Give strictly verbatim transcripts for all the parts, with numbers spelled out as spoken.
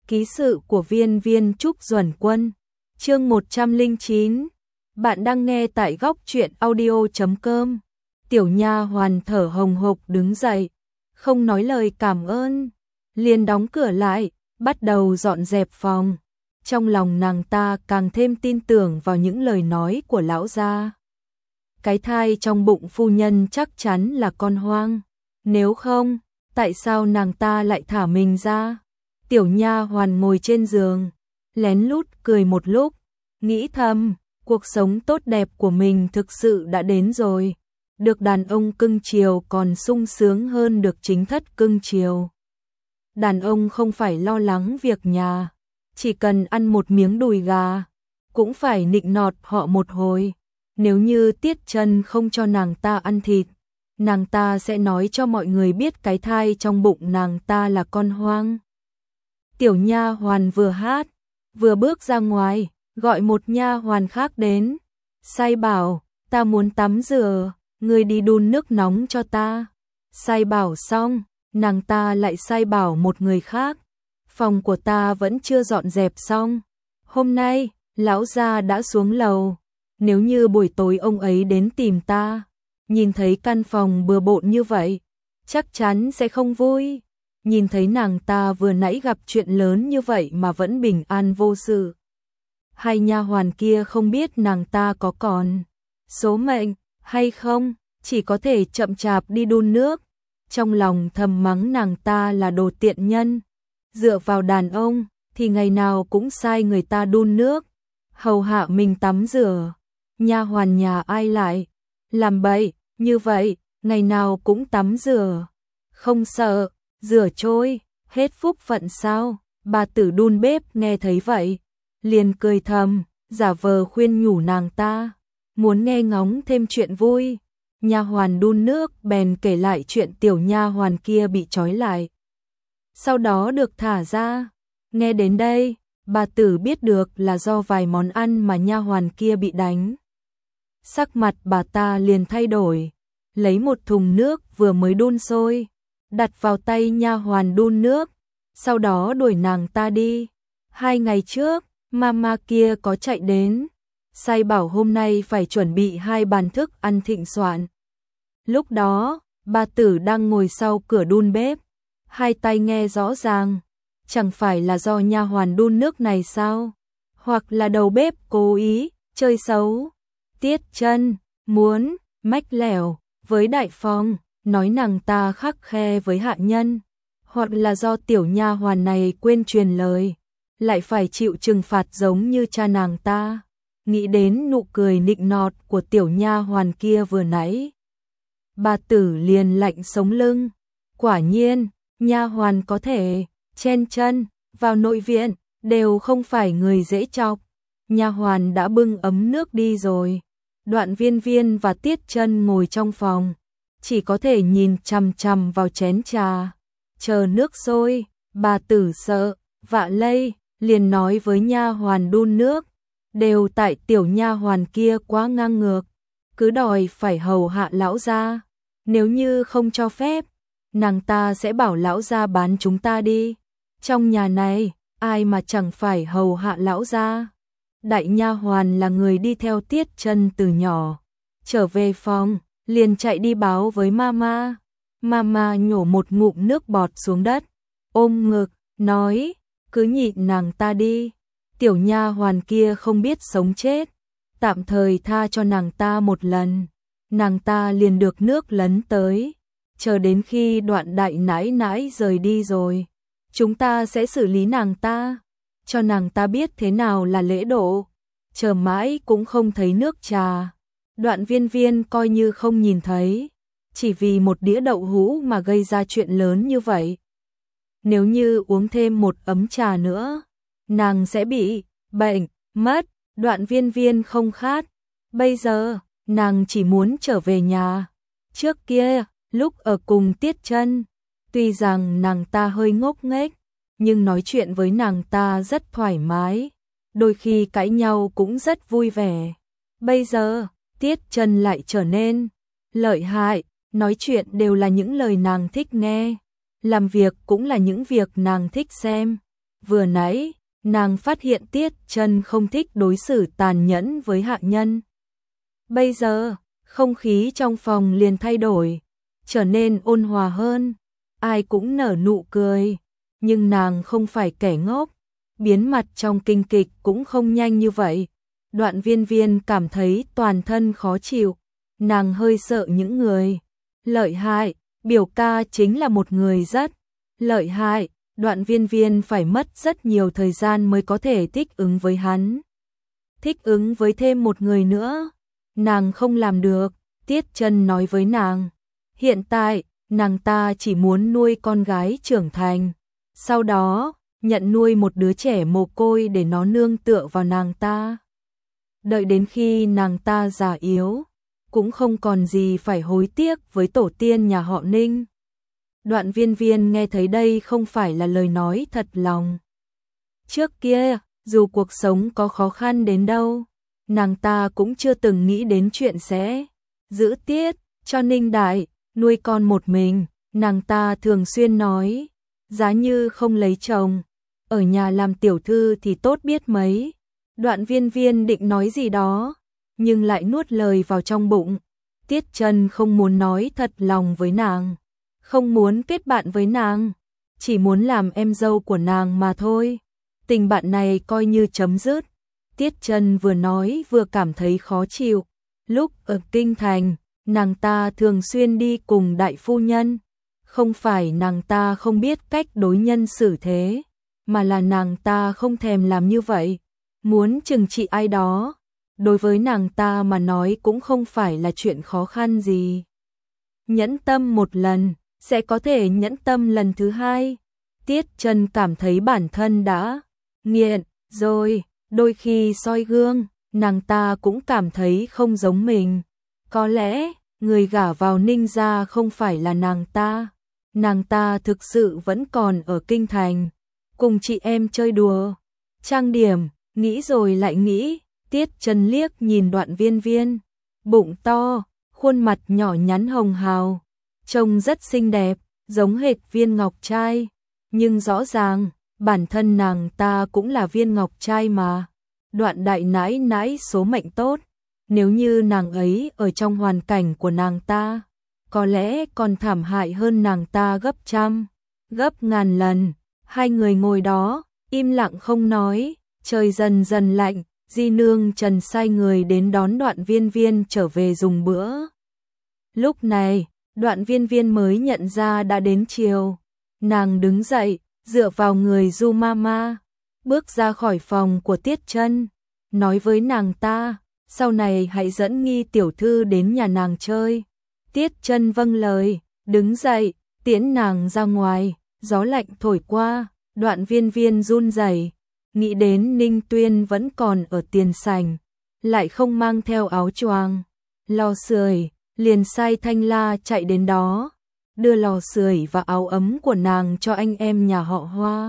Ký sự của Viên Viên Trúc Duẩn Quân, chương một trăm lẻ chín. Bạn đang nghe tại góc truyện audio chấm com. Tiểu nha hoàn thở hồng hộc đứng dậy, không nói lời cảm ơn, liền đóng cửa lại, bắt đầu dọn dẹp phòng. Trong lòng nàng ta càng thêm tin tưởng vào những lời nói của lão gia. Cái thai trong bụng phu nhân chắc chắn là con hoang, nếu không, tại sao nàng ta lại thả mình ra? Tiểu nha hoàn ngồi trên giường, lén lút cười một lúc, nghĩ thầm, cuộc sống tốt đẹp của mình thực sự đã đến rồi. Được đàn ông cưng chiều còn sung sướng hơn được chính thất cưng chiều. Đàn ông không phải lo lắng việc nhà, chỉ cần ăn một miếng đùi gà, cũng phải nịnh nọt họ một hồi. Nếu như Tiết Chân không cho nàng ta ăn thịt, nàng ta sẽ nói cho mọi người biết cái thai trong bụng nàng ta là con hoang. Tiểu nha hoàn vừa hát, vừa bước ra ngoài, gọi một nha hoàn khác đến. Sai bảo, ta muốn tắm rửa, ngươi đi đun nước nóng cho ta. Sai bảo xong, nàng ta lại sai bảo một người khác. Phòng của ta vẫn chưa dọn dẹp xong. Hôm nay, lão gia đã xuống lầu. Nếu như buổi tối ông ấy đến tìm ta, nhìn thấy căn phòng bừa bộn như vậy, chắc chắn sẽ không vui. Nhìn thấy nàng ta vừa nãy gặp chuyện lớn như vậy mà vẫn bình an vô sự. Hai nha hoàn kia không biết nàng ta có còn số mệnh hay không, chỉ có thể chậm chạp đi đun nước. Trong lòng thầm mắng nàng ta là đồ tiện nhân. Dựa vào đàn ông thì ngày nào cũng sai người ta đun nước, hầu hạ mình tắm rửa. Nha hoàn nhà ai lại làm bậy như vậy, ngày nào cũng tắm rửa, không sợ rửa trôi hết phúc phận sao? Bà tử đun bếp nghe thấy vậy, liền cười thầm, giả vờ khuyên nhủ nàng ta, muốn nghe ngóng thêm chuyện vui. Nha hoàn đun nước bèn kể lại chuyện tiểu nha hoàn kia bị trói lại, sau đó được thả ra. Nghe đến đây, bà tử biết được là do vài món ăn mà nha hoàn kia bị đánh. Sắc mặt bà ta liền thay đổi, lấy một thùng nước vừa mới đun sôi, đặt vào tay nha hoàn đun nước, sau đó đuổi nàng ta đi. Hai ngày trước, mama kia có chạy đến, sai bảo hôm nay phải chuẩn bị hai bàn thức ăn thịnh soạn. Lúc đó, bà tử đang ngồi sau cửa đun bếp, hai tay nghe rõ ràng, chẳng phải là do nha hoàn đun nước này sao? Hoặc là đầu bếp cố ý chơi xấu. Tiết Chân muốn mách lẻo với Đại Phong, nói nàng ta khắc khe với hạ nhân, hoặc là do tiểu nha hoàn này quên truyền lời, lại phải chịu trừng phạt giống như cha nàng ta. Nghĩ đến nụ cười nịnh nọt của tiểu nha hoàn kia vừa nãy, bà tử liền lạnh sống lưng. Quả nhiên, nha hoàn có thể chen chân vào nội viện đều không phải người dễ chọc. Nha hoàn đã bưng ấm nước đi rồi. Đoạn Viên Viên và Tiết Chân ngồi trong phòng, chỉ có thể nhìn chằm chằm vào chén trà, chờ nước sôi. Bà tử sợ vạ lây, liền nói với nha hoàn đun nước, đều tại tiểu nha hoàn kia quá ngang ngược, cứ đòi phải hầu hạ lão gia. Nếu như không cho phép, nàng ta sẽ bảo lão gia bán chúng ta đi. Trong nhà này, ai mà chẳng phải hầu hạ lão gia. Đại nha hoàn là người đi theo Tiết Chân từ nhỏ, trở về phòng, liền chạy đi báo với mama. Mama nhổ một ngụm nước bọt xuống đất, ôm ngực, nói, cứ nhịn nàng ta đi. Tiểu nha hoàn kia không biết sống chết, tạm thời tha cho nàng ta một lần, nàng ta liền được nước lấn tới. Chờ đến khi Đoạn đại nãi nãi rời đi rồi, chúng ta sẽ xử lý nàng ta, cho nàng ta biết thế nào là lễ độ. Chờ mãi cũng không thấy nước trà. Đoạn Viên Viên coi như không nhìn thấy, chỉ vì một đĩa đậu hũ mà gây ra chuyện lớn như vậy. Nếu như uống thêm một ấm trà nữa, nàng sẽ bị bệnh mất. Đoạn Viên Viên không khát, bây giờ nàng chỉ muốn trở về nhà. Trước kia, lúc ở cùng Tiết Chân, tuy rằng nàng ta hơi ngốc nghếch, nhưng nói chuyện với nàng ta rất thoải mái, đôi khi cãi nhau cũng rất vui vẻ. Bây giờ, Tiết Chân lại trở nên lợi hại, nói chuyện đều là những lời nàng thích nghe, làm việc cũng là những việc nàng thích xem. vừa nãy, nàng phát hiện Tiết Chân không thích đối xử tàn nhẫn với hạ nhân. Bây giờ, không khí trong phòng liền thay đổi, trở nên ôn hòa hơn, ai cũng nở nụ cười, nhưng nàng không phải kẻ ngốc, biến mặt trong kinh kịch cũng không nhanh như vậy. Đoạn Viên Viên cảm thấy toàn thân khó chịu, nàng hơi sợ những người lợi hại, biểu ca chính là một người rất lợi hại, Đoạn Viên Viên phải mất rất nhiều thời gian mới có thể thích ứng với hắn. Thích ứng với thêm một người nữa, nàng không làm được, Tiết Chân nói với nàng. Hiện tại, nàng ta chỉ muốn nuôi con gái trưởng thành, sau đó, nhận nuôi một đứa trẻ mồ côi để nó nương tựa vào nàng ta. Đợi đến khi nàng ta già yếu, cũng không còn gì phải hối tiếc với tổ tiên nhà họ Ninh. Đoạn Viên Viên nghe thấy đây không phải là lời nói thật lòng. Trước kia, dù cuộc sống có khó khăn đến đâu, nàng ta cũng chưa từng nghĩ đến chuyện sẽ giữ Tiết cho Ninh Đại, nuôi con một mình. Nàng ta thường xuyên nói, giá như không lấy chồng, ở nhà làm tiểu thư thì tốt biết mấy. Đoạn Viên Viên định nói gì đó, nhưng lại nuốt lời vào trong bụng. Tiết Chân không muốn nói thật lòng với nàng, không muốn kết bạn với nàng, chỉ muốn làm em dâu của nàng mà thôi. Tình bạn này coi như chấm dứt. Tiết Chân vừa nói vừa cảm thấy khó chịu. Lúc ở kinh thành, nàng ta thường xuyên đi cùng đại phu nhân. Không phải nàng ta không biết cách đối nhân xử thế, mà là nàng ta không thèm làm như vậy. Muốn trừng trị ai đó, đối với nàng ta mà nói cũng không phải là chuyện khó khăn gì. Nhẫn tâm một lần, sẽ có thể nhẫn tâm lần thứ hai. Tiết Chân cảm thấy bản thân đã nghiện rồi, đôi khi soi gương, nàng ta cũng cảm thấy không giống mình. Có lẽ, người gả vào Ninh gia không phải là nàng ta. Nàng ta thực sự vẫn còn ở kinh thành, cùng chị em chơi đùa, trang điểm, nghĩ rồi lại nghĩ. Tiết Chân liếc nhìn Đoạn Viên Viên, bụng to, khuôn mặt nhỏ nhắn hồng hào, trông rất xinh đẹp, giống hệt viên ngọc trai, nhưng rõ ràng, bản thân nàng ta cũng là viên ngọc trai mà. Đoạn đại nãi nãi số mệnh tốt, nếu như nàng ấy ở trong hoàn cảnh của nàng ta, có lẽ còn thảm hại hơn nàng ta gấp trăm, gấp ngàn lần. Hai người ngồi đó, im lặng không nói, trời dần dần lạnh, Di nương Trần sai người đến đón Đoạn Viên Viên trở về dùng bữa. Lúc này, Đoạn Viên Viên mới nhận ra đã đến chiều. Nàng đứng dậy, dựa vào người Du Mama, bước ra khỏi phòng của Tiết Chân, nói với nàng ta, sau này hãy dẫn Nghi tiểu thư đến nhà nàng chơi. Tiết Chân vâng lời, đứng dậy, tiễn nàng ra ngoài. Gió lạnh thổi qua, Đoạn Viên Viên run rẩy, nghĩ đến Ninh Tuyên vẫn còn ở tiền sảnh, lại không mang theo áo choàng, lò sưởi, liền sai Thanh La chạy đến đó, đưa lò sưởi và áo ấm của nàng cho anh em nhà họ Hoa.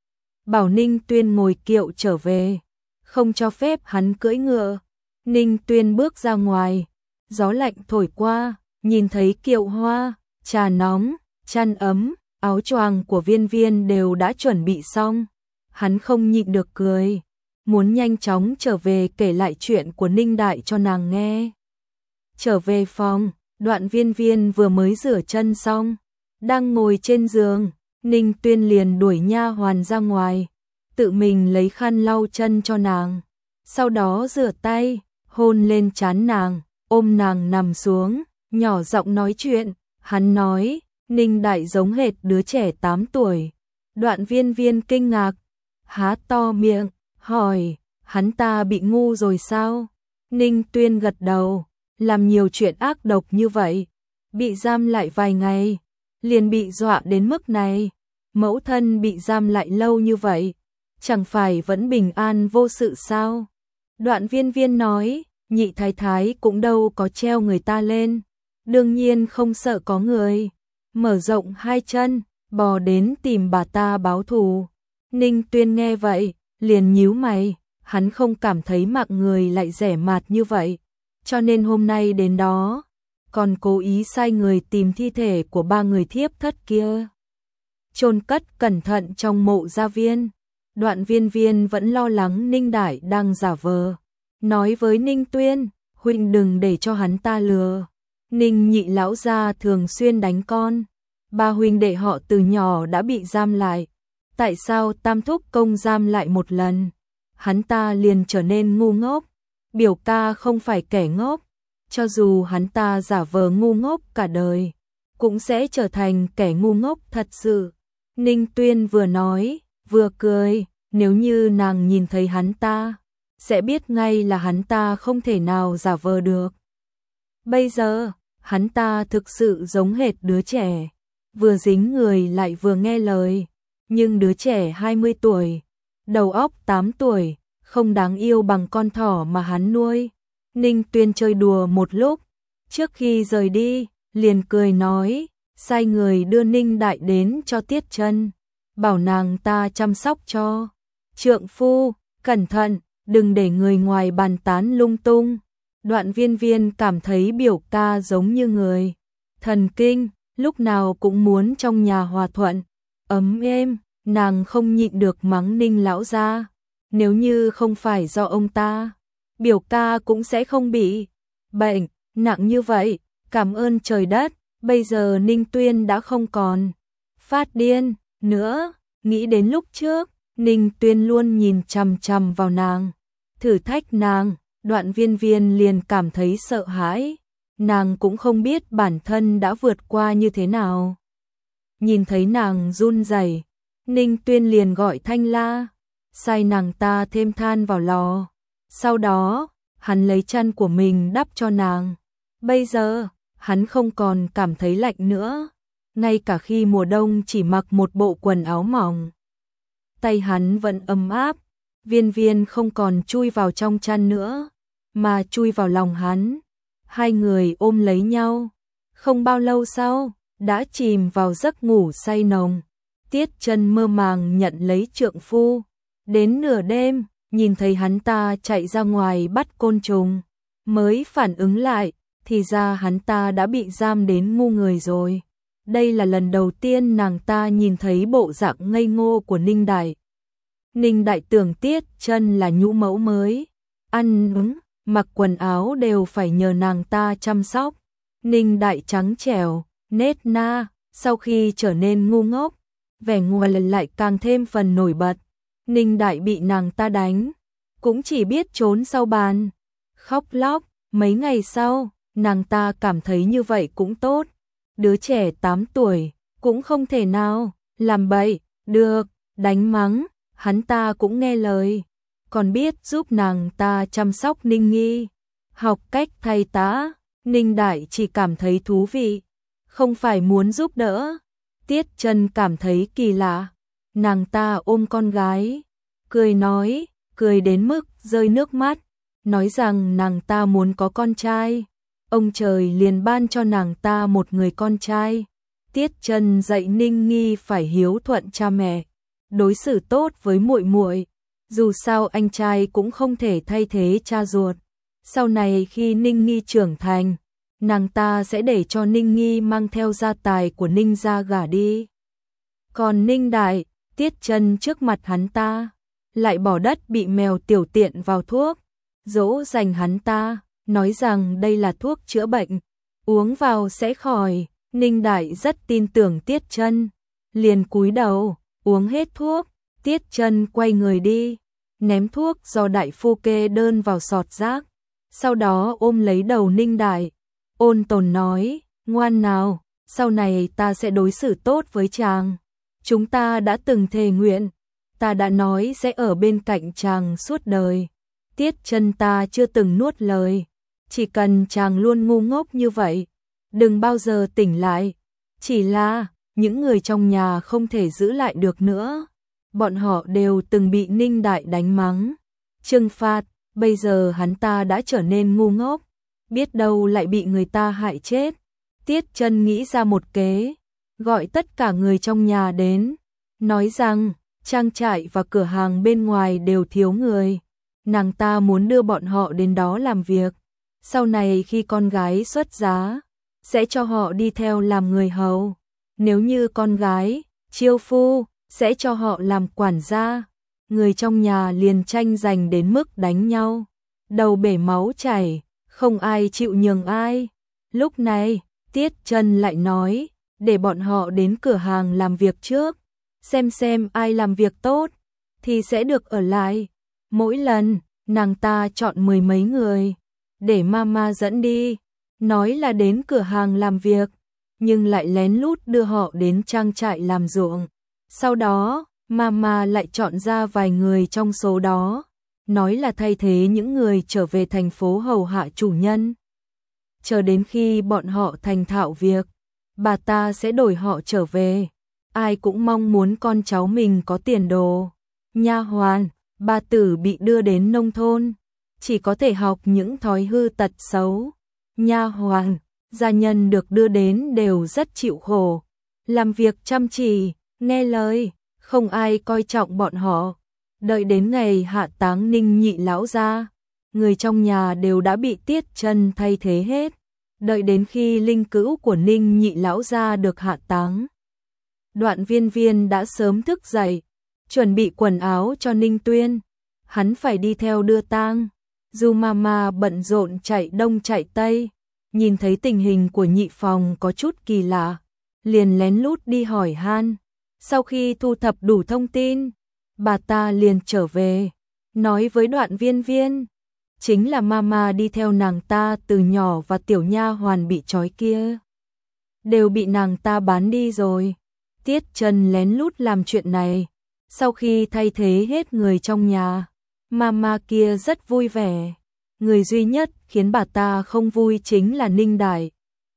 Bảo Ninh Tuyên ngồi kiệu trở về, không cho phép hắn cưỡi ngựa. Ninh Tuyên bước ra ngoài, gió lạnh thổi qua, nhìn thấy kiệu hoa, trà nóng, chăn ấm, áo choàng của Viên Viên đều đã chuẩn bị xong. Hắn không nhịn được cười, muốn nhanh chóng trở về kể lại chuyện của Ninh Đại cho nàng nghe. Trở về phòng, Đoạn Viên Viên vừa mới rửa chân xong, đang ngồi trên giường, Ninh Tuyên liền đuổi nha hoàn ra ngoài, tự mình lấy khăn lau chân cho nàng, sau đó rửa tay, hôn lên trán nàng, ôm nàng nằm xuống, nhỏ giọng nói chuyện. Hắn nói, Ninh Đại giống hệt đứa trẻ tám tuổi. Đoạn Viên Viên kinh ngạc, há to miệng, hỏi, hắn ta bị ngu rồi sao? Ninh Tuyên gật đầu, làm nhiều chuyện ác độc như vậy, bị giam lại vài ngày, liền bị dọa đến mức này. Mẫu thân bị giam lại lâu như vậy, chẳng phải vẫn bình an vô sự sao? Đoạn Viên Viên nói, nhị thái thái cũng đâu có treo người ta lên, đương nhiên không sợ có người mở rộng hai chân, bò đến tìm bà ta báo thù. Ninh Tuyên nghe vậy, liền nhíu mày, hắn không cảm thấy mạng người lại rẻ mạt như vậy, cho nên hôm nay đến đó, còn cố ý sai người tìm thi thể của ba người thiếp thất kia, chôn cất cẩn thận trong mộ gia viên. Đoạn Viên Viên vẫn lo lắng Ninh Đại đang giả vờ, nói với Ninh Tuyên, huynh đừng để cho hắn ta lừa. Ninh nhị lão gia thường xuyên đánh con, ba huynh đệ họ từ nhỏ đã bị giam lại, tại sao tam thúc công giam lại một lần, hắn ta liền trở nên ngu ngốc. Biểu ca không phải kẻ ngốc, cho dù hắn ta giả vờ ngu ngốc cả đời, cũng sẽ trở thành kẻ ngu ngốc thật sự. Ninh Tuyên vừa nói, vừa cười, nếu như nàng nhìn thấy hắn ta, sẽ biết ngay là hắn ta không thể nào giả vờ được. Bây giờ, hắn ta thực sự giống hệt đứa trẻ, vừa dính người lại vừa nghe lời, nhưng đứa trẻ hai mươi tuổi, đầu óc tám tuổi, không đáng yêu bằng con thỏ mà hắn nuôi. Ninh Tuyên chơi đùa một lúc, trước khi rời đi, liền cười nói, sai người đưa Ninh Đại đến cho Tiết Chân, bảo nàng ta chăm sóc cho trượng phu, cẩn thận, đừng để người ngoài bàn tán lung tung. Đoạn Viên Viên cảm thấy biểu ca giống như người thần kinh, lúc nào cũng muốn trong nhà hòa thuận, ấm êm, nàng không nhịn được mắng Ninh lão gia. Nếu như không phải do ông ta, biểu ca cũng sẽ không bị bệnh nặng như vậy. Cảm ơn trời đất, bây giờ Ninh Tuyên đã không còn phát điên nữa. Nghĩ đến lúc trước, Ninh Tuyên luôn nhìn chằm chằm vào nàng, thử thách nàng. Đoạn Viên Viên liền cảm thấy sợ hãi, nàng cũng không biết bản thân đã vượt qua như thế nào. Nhìn thấy nàng run rẩy, Ninh Tuyên liền gọi Thanh La, sai nàng ta thêm than vào lò. Sau đó, hắn lấy chăn của mình đắp cho nàng. Bây giờ, hắn không còn cảm thấy lạnh nữa, ngay cả khi mùa đông chỉ mặc một bộ quần áo mỏng, tay hắn vẫn ấm áp. Viên Viên không còn chui vào trong chăn nữa, mà chui vào lòng hắn. Hai người ôm lấy nhau. Không bao lâu sau, đã chìm vào giấc ngủ say nồng. Tiết Chân mơ màng nhận lấy trượng phu. Đến nửa đêm, nhìn thấy hắn ta chạy ra ngoài bắt côn trùng, mới phản ứng lại, thì ra hắn ta đã bị giam đến ngu người rồi. Đây là lần đầu tiên nàng ta nhìn thấy bộ dạng ngây ngô của Ninh Đại. Ninh Đại tưởng Tiết Chân là nhũ mẫu mới, ăn uống, mặc quần áo đều phải nhờ nàng ta chăm sóc. Ninh Đại trắng trẻo, nết na, sau khi trở nên ngu ngốc, vẻ ngu lần lại càng thêm phần nổi bật. Ninh Đại bị nàng ta đánh, cũng chỉ biết trốn sau bàn, khóc lóc. Mấy ngày sau, nàng ta cảm thấy như vậy cũng tốt. Đứa trẻ tám tuổi, cũng không thể nào làm bậy được, đánh mắng, hắn ta cũng nghe lời, còn biết giúp nàng ta chăm sóc Ninh Nghi, học cách thay tã. Ninh Đại chỉ cảm thấy thú vị, không phải muốn giúp đỡ. Tiết Chân cảm thấy kỳ lạ, nàng ta ôm con gái, cười nói, cười đến mức rơi nước mắt, nói rằng nàng ta muốn có con trai, ông trời liền ban cho nàng ta một người con trai. Tiết Chân dạy Ninh Nghi phải hiếu thuận cha mẹ, đối xử tốt với muội muội, dù sao anh trai cũng không thể thay thế cha ruột. Sau này khi Ninh Nghi trưởng thành, nàng ta sẽ để cho Ninh Nghi mang theo gia tài của Ninh gia gả đi. Còn Ninh Đại, Tiết Chân trước mặt hắn ta, lại bỏ đất bị mèo tiểu tiện vào thuốc, dỗ dành hắn ta, nói rằng đây là thuốc chữa bệnh, uống vào sẽ khỏi. Ninh Đại rất tin tưởng Tiết Chân, liền cúi đầu, uống hết thuốc. Tiết Chân quay người đi, ném thuốc do đại phu kê đơn vào sọt rác, sau đó ôm lấy đầu Ninh Đại, ôn tồn nói, ngoan nào, sau này ta sẽ đối xử tốt với chàng. Chúng ta đã từng thề nguyện, ta đã nói sẽ ở bên cạnh chàng suốt đời. Tiết Chân ta chưa từng nuốt lời, chỉ cần chàng luôn ngu ngốc như vậy, đừng bao giờ tỉnh lại. Chỉ là, những người trong nhà không thể giữ lại được nữa. Bọn họ đều từng bị Ninh Đại đánh mắng, trừng phạt, bây giờ hắn ta đã trở nên ngu ngốc, biết đâu lại bị người ta hại chết. Tiết Chân nghĩ ra một kế, gọi tất cả người trong nhà đến, nói rằng trang trại và cửa hàng bên ngoài đều thiếu người, nàng ta muốn đưa bọn họ đến đó làm việc. Sau này khi con gái xuất giá, sẽ cho họ đi theo làm người hầu. Nếu như con gái, chiêu phu, sẽ cho họ làm quản gia. người trong nhà liền tranh giành đến mức đánh nhau, đầu bể máu chảy, không ai chịu nhường ai. Lúc này, Tiết Trân lại nói, để bọn họ đến cửa hàng làm việc trước, xem xem ai làm việc tốt, thì sẽ được ở lại. Mỗi lần, nàng ta chọn mười mấy người, để mama dẫn đi, nói là đến cửa hàng làm việc, nhưng lại lén lút đưa họ đến trang trại làm ruộng. Sau đó, mama lại chọn ra vài người trong số đó, nói là thay thế những người trở về thành phố hầu hạ chủ nhân. Chờ đến khi bọn họ thành thạo việc, bà ta sẽ đổi họ trở về. Ai cũng mong muốn con cháu mình có tiền đồ. Nha hoàn, bà tử bị đưa đến nông thôn, chỉ có thể học những thói hư tật xấu. Nha hoàn, gia nhân được đưa đến đều rất chịu khổ, làm việc chăm chỉ, nghe lời, không ai coi trọng bọn họ. Đợi đến ngày hạ táng Ninh Nhị lão gia, người trong nhà đều đã bị Tiết Trân thay thế hết. Đợi đến khi linh cữu của Ninh Nhị lão gia được hạ táng, Đoạn Viên Viên đã sớm thức dậy, chuẩn bị quần áo cho Ninh Tuyên, hắn phải đi theo đưa tang. Dù mama bận rộn chạy đông chạy tây, nhìn thấy tình hình của nhị phòng có chút kỳ lạ, liền lén lút đi hỏi han. Sau khi thu thập đủ thông tin, bà ta liền trở về, nói với Đoạn Viên Viên, chính là mama đi theo nàng ta từ nhỏ và tiểu nha hoàn bị trói kia, đều bị nàng ta bán đi rồi. Tiết Trân lén lút làm chuyện này, sau khi thay thế hết người trong nhà, mama kia rất vui vẻ. Người duy nhất khiến bà ta không vui chính là Ninh Đại.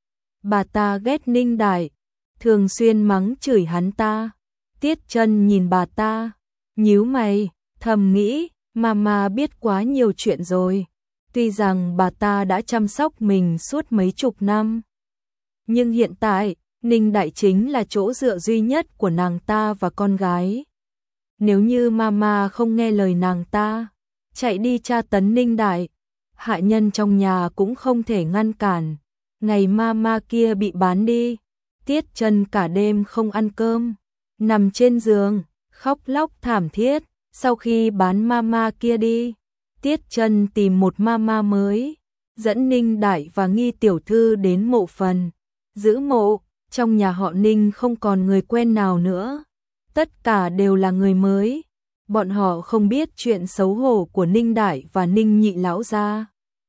Bà ta ghét Ninh Đại, thường xuyên mắng chửi hắn ta. Tiết Trân nhìn bà ta, nhíu mày, thầm nghĩ, mama biết quá nhiều chuyện rồi. Tuy rằng bà ta đã chăm sóc mình suốt mấy chục năm, nhưng hiện tại, Ninh Đại chính là chỗ dựa duy nhất của nàng ta và con gái. Nếu như mama không nghe lời nàng ta, chạy đi tra tấn Ninh Đại, hạ nhân trong nhà cũng không thể ngăn cản. Ngày mama kia bị bán đi, Tiết Trân cả đêm không ăn cơm, nằm trên giường, khóc lóc thảm thiết. Sau khi bán mama kia đi, Tiết Trân tìm một mama mới, dẫn Ninh Đại và Nghi tiểu thư đến mộ phần, giữ mộ. Trong nhà họ Ninh không còn người quen nào nữa, tất cả đều là người mới. Bọn họ không biết chuyện xấu hổ của Ninh Đại và Ninh Nhị lão gia.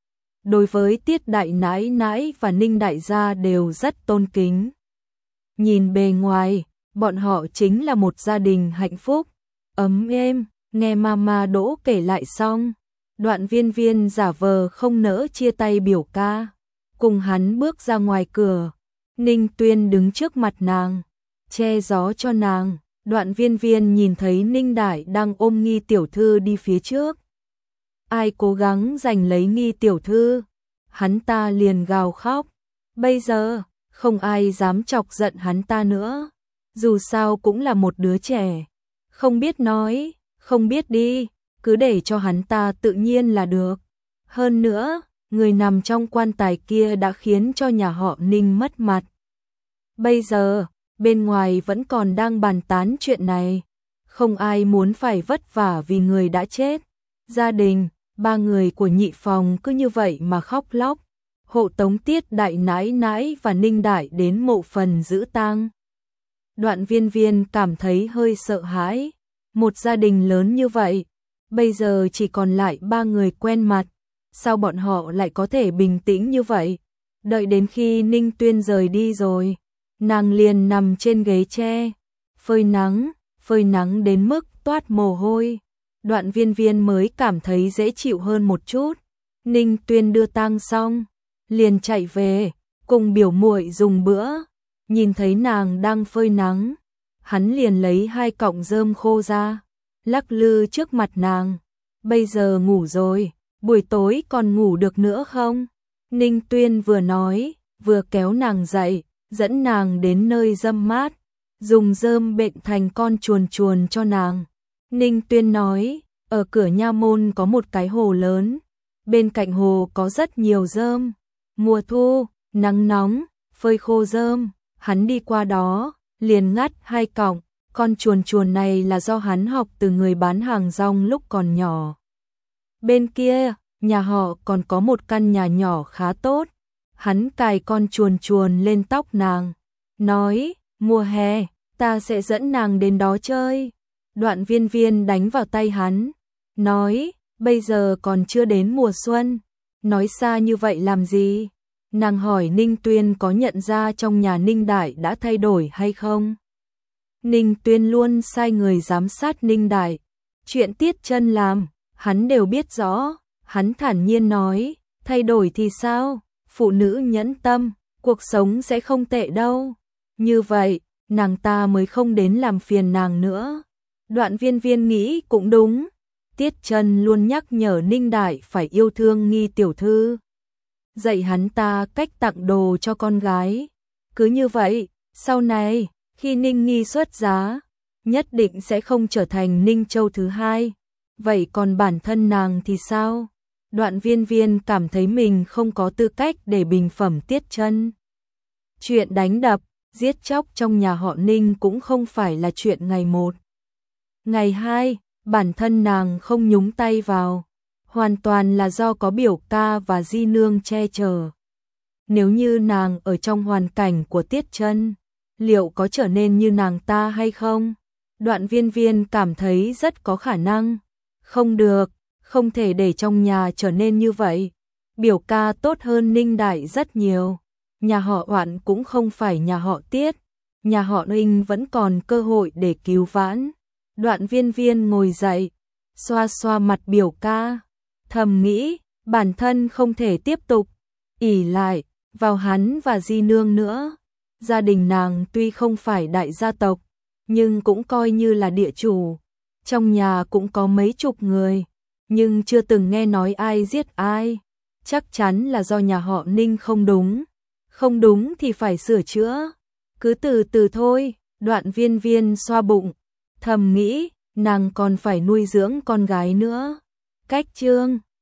Đối với Tiết Đại nãi nãi và Ninh Đại gia đều rất tôn kính. Nhìn bề ngoài, bọn họ chính là một gia đình hạnh phúc, ấm êm. Nghe mama Đỗ kể lại xong, Đoạn Viên Viên giả vờ không nỡ chia tay biểu ca, cùng hắn bước ra ngoài cửa. Ninh Tuyên đứng trước mặt nàng, che gió cho nàng. Đoạn Viên Viên nhìn thấy Ninh Đại đang ôm Nghi tiểu thư đi phía trước. Ai cố gắng giành lấy Nghi tiểu thư, hắn ta liền gào khóc. Bây giờ, không ai dám chọc giận hắn ta nữa. Dù sao cũng là một đứa trẻ, không biết nói, không biết đi, cứ để cho hắn ta tự nhiên là được. Hơn nữa, người nằm trong quan tài kia đã khiến cho nhà họ Ninh mất mặt. Bây giờ, bên ngoài vẫn còn đang bàn tán chuyện này. Không ai muốn phải vất vả vì người đã chết. Gia đình, ba người của nhị phòng cứ như vậy mà khóc lóc, hộ tống Tiết Đại nãi nãi và Ninh Đại đến mộ phần giữ tang. Đoạn Viên Viên cảm thấy hơi sợ hãi. Một gia đình lớn như vậy, bây giờ chỉ còn lại ba người quen mặt. Sao bọn họ lại có thể bình tĩnh như vậy? Đợi đến khi Ninh Tuyên rời đi rồi, nàng liền nằm trên ghế tre, phơi nắng, phơi nắng đến mức toát mồ hôi. Đoạn Viên Viên mới cảm thấy dễ chịu hơn một chút. Ninh Tuyên đưa tang xong, liền chạy về, cùng biểu muội dùng bữa. Nhìn thấy nàng đang phơi nắng, hắn liền lấy hai cọng rơm khô ra, lắc lư trước mặt nàng. Bây giờ ngủ rồi, buổi tối còn ngủ được nữa không? Ninh Tuyên vừa nói, vừa kéo nàng dậy, dẫn nàng đến nơi râm mát, dùng rơm bện thành con chuồn chuồn cho nàng. Ninh Tuyên nói, ở cửa nha môn có một cái hồ lớn, bên cạnh hồ có rất nhiều rơm. Mùa thu, nắng nóng, phơi khô rơm, hắn đi qua đó, liền ngắt hai cọng, con chuồn chuồn này là do hắn học từ người bán hàng rong lúc còn nhỏ. Bên kia, nhà họ còn có một căn nhà nhỏ khá tốt. Hắn cài con chuồn chuồn lên tóc nàng, nói, mùa hè, ta sẽ dẫn nàng đến đó chơi. Đoạn Viên Viên đánh vào tay hắn, nói, bây giờ còn chưa đến mùa xuân, nói xa như vậy làm gì? Nàng hỏi Ninh Tuyên có nhận ra trong nhà Ninh Đại đã thay đổi hay không? Ninh Tuyên luôn sai người giám sát Ninh Đại, chuyện Tiết Chân làm, hắn đều biết rõ. Hắn thản nhiên nói, thay đổi thì sao? Phụ nữ nhẫn tâm, cuộc sống sẽ không tệ đâu. Như vậy, nàng ta mới không đến làm phiền nàng nữa. Đoạn Viên Viên nghĩ cũng đúng. Tiết Chân luôn nhắc nhở Ninh Đại phải yêu thương Nghi tiểu thư, dạy hắn ta cách tặng đồ cho con gái. Cứ như vậy, sau này, khi Ninh Nghi xuất giá, nhất định sẽ không trở thành Ninh Châu thứ hai. Vậy còn bản thân nàng thì sao? Đoạn Viên Viên cảm thấy mình không có tư cách để bình phẩm Tiết Chân. Chuyện đánh đập, giết chóc trong nhà họ Ninh cũng không phải là chuyện ngày một, ngày hai, bản thân nàng không nhúng tay vào, hoàn toàn là do có biểu ca và di nương che chở. Nếu như nàng ở trong hoàn cảnh của Tiết Chân, liệu có trở nên như nàng ta hay không? Đoạn Viên Viên cảm thấy rất có khả năng. Không được, không thể để trong nhà trở nên như vậy. Biểu ca tốt hơn Ninh Đại rất nhiều. Nhà họ Oản cũng không phải nhà họ Tiết. Nhà họ Ninh vẫn còn cơ hội để cứu vãn. Đoạn Viên Viên ngồi dậy, xoa xoa mặt biểu ca, thầm nghĩ, bản thân không thể tiếp tục ỷ lại vào hắn và di nương nữa. Gia đình nàng tuy không phải đại gia tộc, nhưng cũng coi như là địa chủ. Trong nhà cũng có mấy chục người, nhưng chưa từng nghe nói ai giết ai. Chắc chắn là do nhà họ Ninh không đúng. Không đúng thì phải sửa chữa. Cứ từ từ thôi. Đoạn Viên Viên xoa bụng, thầm nghĩ, nàng còn phải nuôi dưỡng con gái nữa. Cách chương